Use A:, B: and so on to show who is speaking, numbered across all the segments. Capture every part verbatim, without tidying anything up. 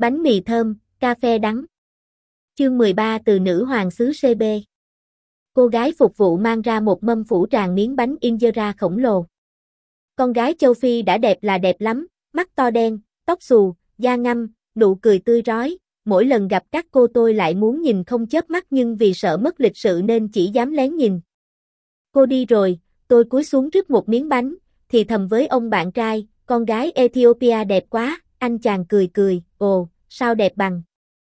A: Bánh mì thơm, cà phê đắng. Chương mười ba từ nữ hoàng xứ xê bê. Cô gái phục vụ mang ra một mâm phủ tràn miếng bánh injera khổng lồ. Con gái châu Phi đã đẹp là đẹp lắm, mắt to đen, tóc xù, da ngăm, nụ cười tươi rói. Mỗi lần gặp các cô tôi lại muốn nhìn không chớp mắt nhưng vì sợ mất lịch sự nên chỉ dám lén nhìn. Cô đi rồi, tôi cúi xuống rứt một miếng bánh, thì thầm với ông bạn trai, con gái Ethiopia đẹp quá, anh chàng cười cười, ồ, sao đẹp bằng.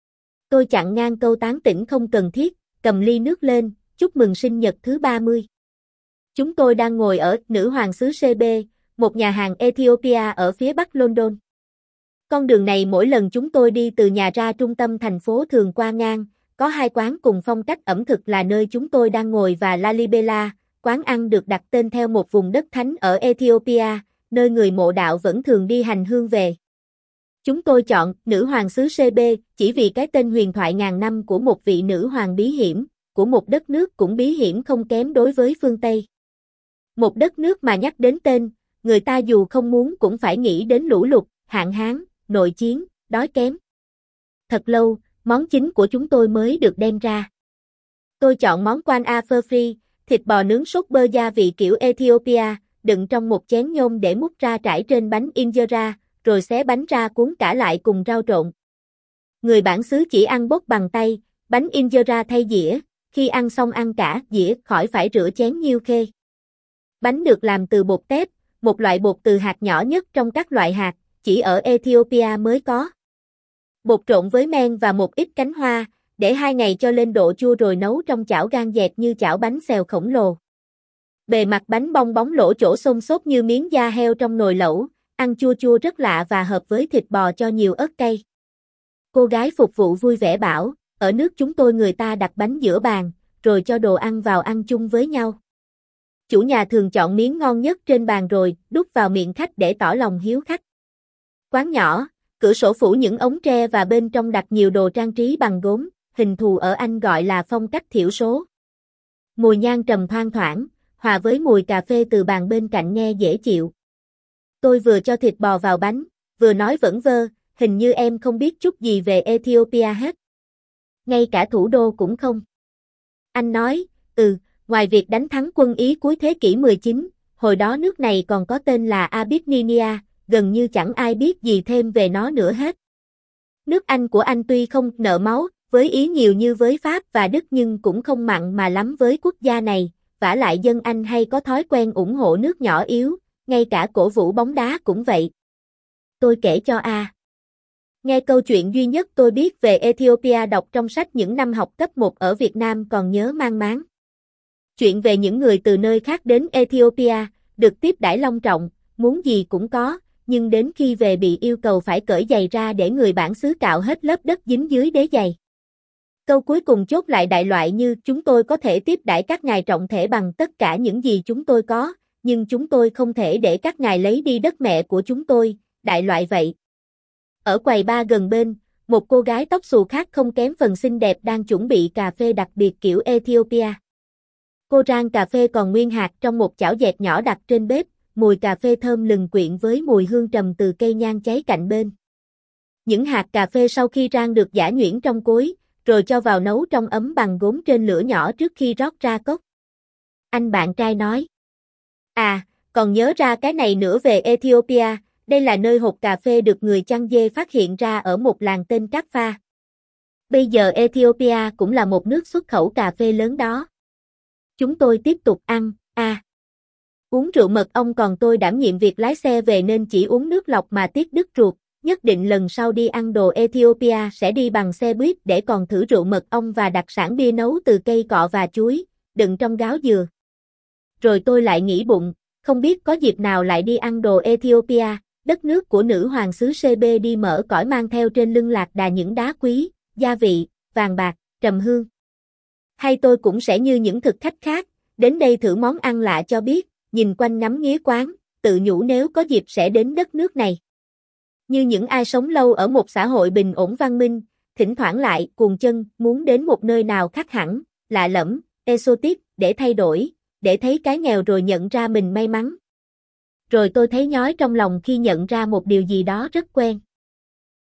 A: Tôi chặn ngang câu tán tỉnh không cần thiết, cầm ly nước lên, chúc mừng sinh nhật thứ ba mươi. Chúng tôi đang ngồi ở nữ hoàng xứ xê bê, một nhà hàng Ethiopia ở phía bắc London. Con đường này mỗi lần chúng tôi đi từ nhà ra trung tâm thành phố thường qua ngang, có hai quán cùng phong cách ẩm thực là nơi chúng tôi đang ngồi và Lalibela, quán ăn được đặt tên theo một vùng đất thánh ở Ethiopia, nơi người mộ đạo vẫn thường đi hành hương về. Chúng tôi chọn nữ hoàng xứ xê bê chỉ vì cái tên huyền thoại ngàn năm của một vị nữ hoàng bí hiểm, của một đất nước cũng bí hiểm không kém đối với phương Tây. Một đất nước mà nhắc đến tên, người ta dù không muốn cũng phải nghĩ đến lũ lụt, hạn hán, nội chiến, đói kém. Thật lâu, món chính của chúng tôi mới được đem ra. Tôi chọn món quan a phơ free, thịt bò nướng sốt bơ gia vị kiểu Ethiopia, đựng trong một chén nhôm để múc ra trải trên bánh injera, rồi xé bánh ra cuốn cả lại cùng rau trộn. Người bản xứ chỉ ăn bốc bằng tay, bánh injera thay dĩa, khi ăn xong ăn cả dĩa khỏi phải rửa chén nhiêu khê. Bánh được làm từ bột tép, một loại bột từ hạt nhỏ nhất trong các loại hạt, chỉ ở Ethiopia mới có. Bột trộn với men và một ít cánh hoa, để hai ngày cho lên độ chua rồi nấu trong chảo gan dẹt như chảo bánh xèo khổng lồ. Bề mặt bánh bong bóng lỗ chỗ xông xốp như miếng da heo trong nồi lẩu, ăn chua chua rất lạ và hợp với thịt bò cho nhiều ớt cay. Cô gái phục vụ vui vẻ bảo, ở nước chúng tôi người ta đặt bánh giữa bàn, rồi cho đồ ăn vào ăn chung với nhau. Chủ nhà thường chọn miếng ngon nhất trên bàn rồi đút vào miệng khách để tỏ lòng hiếu khách. Quán nhỏ, cửa sổ phủ những ống tre và bên trong đặt nhiều đồ trang trí bằng gốm, hình thù ở Anh gọi là phong cách thiểu số. Mùi nhang trầm thoang thoảng, hòa với mùi cà phê từ bàn bên cạnh nghe dễ chịu. Tôi vừa cho thịt bò vào bánh, vừa nói vẩn vơ, hình như em không biết chút gì về Ethiopia hết. Ngay cả thủ đô cũng không. Anh nói, ừ, ngoài việc đánh thắng quân Ý cuối thế kỷ mười chín, hồi đó nước này còn có tên là Abyssinia, gần như chẳng ai biết gì thêm về nó nữa hết. Nước Anh của anh tuy không nợ máu với Ý nhiều như với Pháp và Đức nhưng cũng không mặn mà lắm với quốc gia này, vả lại dân Anh hay có thói quen ủng hộ nước nhỏ yếu, ngay cả cổ vũ bóng đá cũng vậy. Tôi kể cho A. Nghe câu chuyện duy nhất tôi biết về Ethiopia đọc trong sách những năm học cấp một ở Việt Nam còn nhớ mang máng. Chuyện về những người từ nơi khác đến Ethiopia, được tiếp đãi long trọng, muốn gì cũng có, nhưng đến khi về bị yêu cầu phải cởi giày ra để người bản xứ cạo hết lớp đất dính dưới đế giày. Câu cuối cùng chốt lại đại loại như chúng tôi có thể tiếp đãi các ngài trọng thể bằng tất cả những gì chúng tôi có, nhưng chúng tôi không thể để các ngài lấy đi đất mẹ của chúng tôi, đại loại vậy. Ở quầy bar gần bên, một cô gái tóc xù khác không kém phần xinh đẹp đang chuẩn bị cà phê đặc biệt kiểu Ethiopia. Cô rang cà phê còn nguyên hạt trong một chảo dẹt nhỏ đặt trên bếp, mùi cà phê thơm lừng quyện với mùi hương trầm từ cây nhang cháy cạnh bên. Những hạt cà phê sau khi rang được giã nhuyễn trong cối, rồi cho vào nấu trong ấm bằng gốm trên lửa nhỏ trước khi rót ra cốc. Anh bạn trai nói. À, còn nhớ ra cái này nữa về Ethiopia, đây là nơi hột cà phê được người chăn dê phát hiện ra ở một làng tên Kaffa. Bây giờ Ethiopia cũng là một nước xuất khẩu cà phê lớn đó. Chúng tôi tiếp tục ăn, à. Uống rượu mật ong còn tôi đảm nhiệm việc lái xe về nên chỉ uống nước lọc mà tiếc đứt ruột, nhất định lần sau đi ăn đồ Ethiopia sẽ đi bằng xe buýt để còn thử rượu mật ong và đặc sản bia nấu từ cây cọ và chuối, đựng trong gáo dừa. Rồi tôi lại nghĩ bụng, không biết có dịp nào lại đi ăn đồ Ethiopia, đất nước của nữ hoàng xứ xê bê đi mở cõi mang theo trên lưng lạc đà những đá quý, gia vị, vàng bạc, trầm hương. Hay tôi cũng sẽ như những thực khách khác, đến đây thử món ăn lạ cho biết, nhìn quanh ngắm nghía quán, tự nhủ nếu có dịp sẽ đến đất nước này. Như những ai sống lâu ở một xã hội bình ổn văn minh, thỉnh thoảng lại cuồng chân muốn đến một nơi nào khác hẳn, lạ lẫm, exotic, để thay đổi, để thấy cái nghèo rồi nhận ra mình may mắn. Rồi tôi thấy nhói trong lòng khi nhận ra một điều gì đó rất quen.